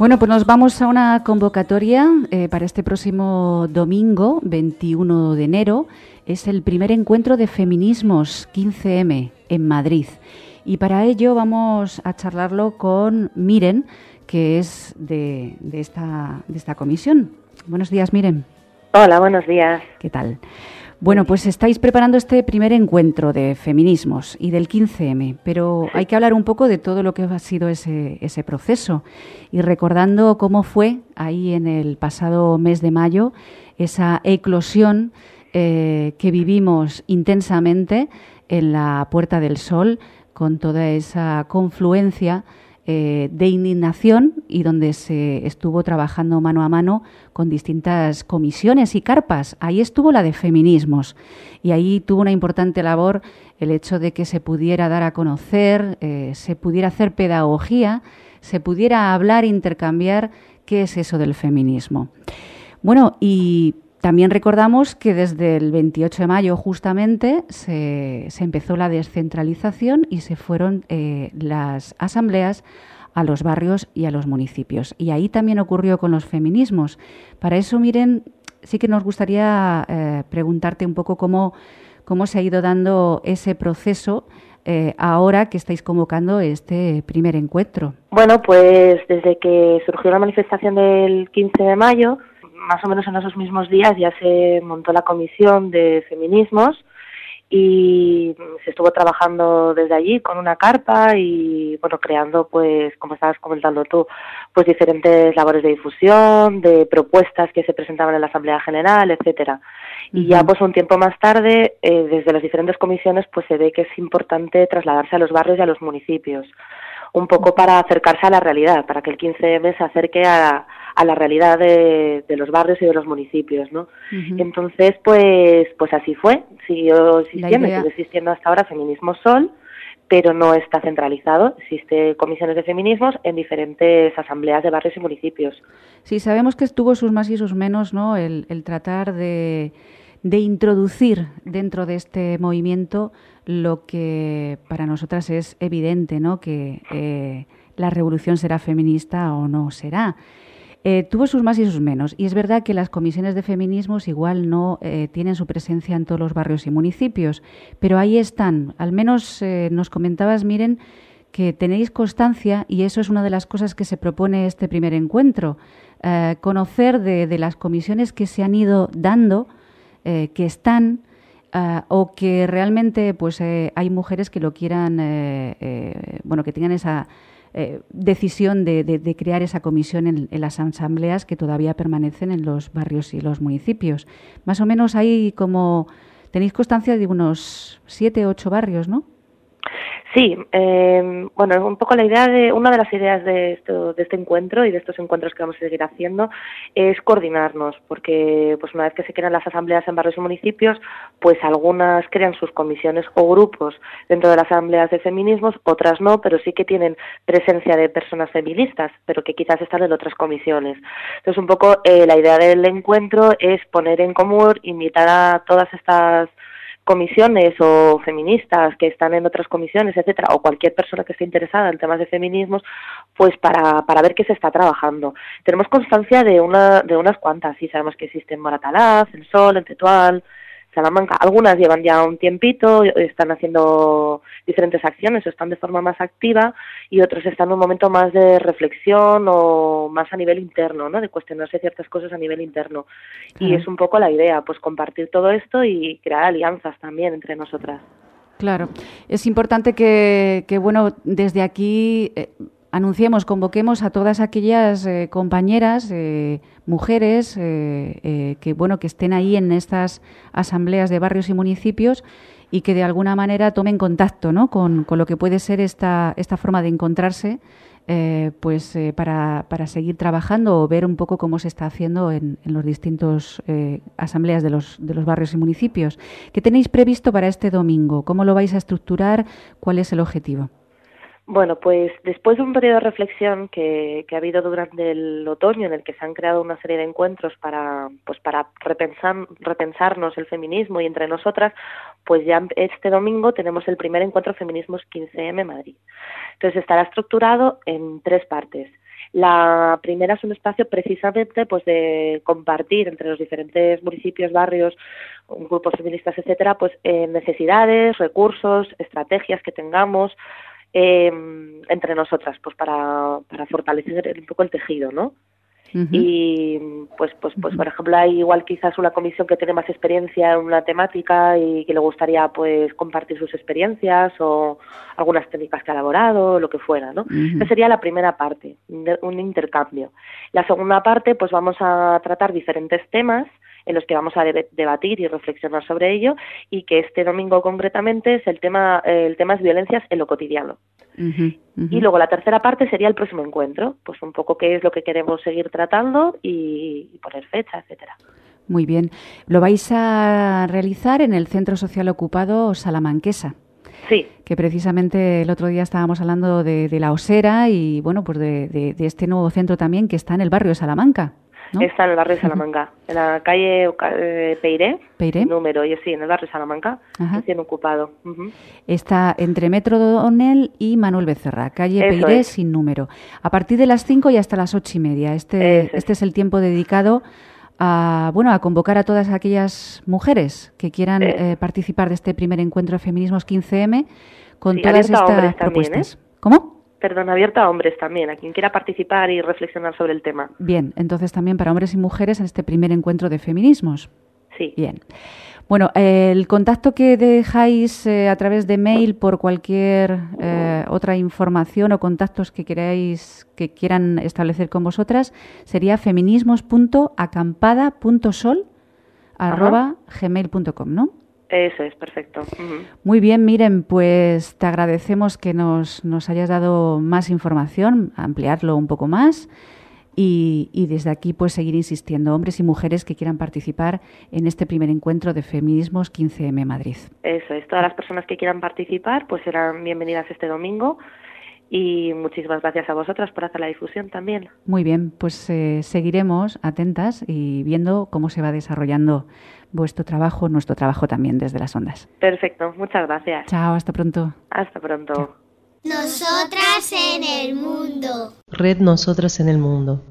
Bueno, pues nos vamos a una convocatoria para este próximo domingo, 21 de enero. Es el primer encuentro de feminismos 15M en Madrid. Y para ello vamos a charlarlo con Miren, que es de esta comisión. Buenos días, Miren. Hola, buenos días. ¿Qué tal? Bueno, pues estáis preparando este primer encuentro de feminismos y del 15M, pero hay que hablar un poco de todo lo que ha sido ese proceso y recordando cómo fue ahí en el pasado mes de mayo esa eclosión que vivimos intensamente en la Puerta del Sol con toda esa confluencia de indignación y donde se estuvo trabajando mano a mano con distintas comisiones y carpas. Ahí estuvo la de feminismos y ahí tuvo una importante labor el hecho de que se pudiera dar a conocer, se pudiera hacer pedagogía, se pudiera hablar, intercambiar qué es eso del feminismo. Bueno, y también recordamos que desde el 28 de mayo justamente se empezó la descentralización y se fueron las asambleas a los barrios y a los municipios. Y ahí también ocurrió con los feminismos. Para eso, Miren, sí que nos gustaría preguntarte un poco cómo se ha ido dando ese proceso ahora que estáis convocando este primer encuentro. Bueno, pues desde que surgió la manifestación del 15 de mayo, más o menos en esos mismos días ya se montó la comisión de feminismos y se estuvo trabajando desde allí con una carpa y, bueno, creando, pues, como estabas comentando tú, pues diferentes labores de difusión, de propuestas que se presentaban en la Asamblea General, etcétera. Y ya, pues, un tiempo más tarde, desde las diferentes comisiones, pues se ve que es importante trasladarse a los barrios y a los municipios, un poco para acercarse a la realidad, para que el 15M se acerque a la realidad de los barrios y de los municipios, ¿no? Entonces, pues así fue, siguió existiendo hasta ahora Feminismo Sol, pero no está centralizado. Existe comisiones de feminismos en diferentes asambleas de barrios y municipios. Sí, sabemos que tuvo sus más y sus menos, ¿no? El tratar de introducir dentro de este movimiento lo que para nosotras es evidente, ¿no? Que la revolución será feminista o no será. Tuvo sus más y sus menos. Y es verdad que las comisiones de feminismos igual no tienen su presencia en todos los barrios y municipios, pero ahí están. Al menos nos comentabas, Miren, que tenéis constancia, y eso es una de las cosas que se propone este primer encuentro, conocer de las comisiones que se han ido dando, que están, o que realmente pues hay mujeres que lo quieran, que tengan esa decisión de crear esa comisión en las asambleas que todavía permanecen en los barrios y los municipios. Más o menos hay tenéis constancia de unos 7 o 8 barrios, ¿no? Sí, bueno, un poco una de las ideas de este encuentro y de estos encuentros que vamos a seguir haciendo es coordinarnos, porque pues una vez que se crean las asambleas en barrios y municipios, pues algunas crean sus comisiones o grupos dentro de las asambleas de feminismos, otras no, pero sí que tienen presencia de personas feministas, pero que quizás están en otras comisiones. Entonces, un poco la idea del encuentro es poner en común, invitar a todas estas comisiones o feministas que están en otras comisiones, etcétera, o cualquier persona que esté interesada en temas de feminismos, pues para ver qué se está trabajando. Tenemos constancia de unas cuantas, sí, sabemos que existen en Moratalaz, en Sol, en Tetuán, Salamanca. Algunas llevan ya un tiempito, están haciendo diferentes acciones o están de forma más activa, y otros están en un momento más de reflexión o más a nivel interno, ¿no? De cuestionarse ciertas cosas a nivel interno. Y es un poco la idea, pues compartir todo esto y crear alianzas también entre nosotras. Claro. Es importante que bueno, desde aquí anunciemos, convoquemos a todas aquellas compañeras, mujeres, que estén ahí en estas asambleas de barrios y municipios y que de alguna manera tomen contacto, ¿no? con lo que puede ser esta forma de encontrarse, para seguir trabajando o ver un poco cómo se está haciendo en los distintos asambleas de los barrios y municipios. ¿Qué tenéis previsto para este domingo? ¿Cómo lo vais a estructurar? ¿Cuál es el objetivo? Bueno, pues después de un periodo de reflexión que ha habido durante el otoño, en el que se han creado una serie de encuentros para repensarnos el feminismo y entre nosotras, pues ya este domingo tenemos el primer encuentro Feminismos 15M Madrid. Entonces estará estructurado en 3 partes. La primera es un espacio precisamente pues de compartir entre los diferentes municipios, barrios, grupos feministas, etcétera, pues necesidades, recursos, estrategias que tengamos entre nosotras, pues para fortalecer un poco el tejido, ¿no? Uh-huh. Y pues por ejemplo, hay igual quizás una comisión que tiene más experiencia en una temática y que le gustaría pues compartir sus experiencias o algunas técnicas que ha elaborado, lo que fuera, ¿no? Uh-huh. Esa sería la primera parte, un intercambio. La segunda parte, pues vamos a tratar diferentes temas en los que vamos a debatir y reflexionar sobre ello, y que este domingo concretamente es el tema es violencias en lo cotidiano. Uh-huh, uh-huh. Y luego la tercera parte sería el próximo encuentro, pues un poco qué es lo que queremos seguir tratando y poner fecha, etcétera. Muy bien. Lo vais a realizar en el Centro Social Ocupado Salamanquesa. Sí. Que precisamente el otro día estábamos hablando de la Osera y bueno, pues de este nuevo centro también que está en el barrio de Salamanca, ¿no? Está en el barrio de Salamanca, en la calle Peiré, número, y sí, en el barrio de Salamanca, recién ocupado. Uh-huh. Está entre Metro O'Donnell y Manuel Becerra, calle Peiré sin número. A partir de las 5 y hasta las 8:30. Este es el tiempo dedicado a convocar a todas aquellas mujeres que quieran participar de este primer encuentro de Feminismos 15M con todas estas propuestas. ¿Cómo? Perdón, abierta a hombres también, a quien quiera participar y reflexionar sobre el tema. Bien, entonces también para hombres y mujeres en este primer encuentro de feminismos. Sí. Bien. Bueno, el contacto que dejáis a través de mail por cualquier otra información o contactos que quieran establecer con vosotras sería feminismos.acampada.sol@gmail.com, ¿no? Eso es, perfecto. Uh-huh. Muy bien, Miren, pues te agradecemos que nos hayas dado más información, ampliarlo un poco más y desde aquí pues seguir insistiendo, hombres y mujeres que quieran participar en este primer encuentro de Feminismos 15M Madrid. Eso es, todas las personas que quieran participar pues serán bienvenidas este domingo. Y muchísimas gracias a vosotras por hacer la difusión también. Muy bien, pues seguiremos atentas y viendo cómo se va desarrollando vuestro trabajo, nuestro trabajo también desde las ondas. Perfecto, muchas gracias. Chao, hasta pronto. Hasta pronto. Chao. Nosotras en el mundo. Red Nosotras en el Mundo.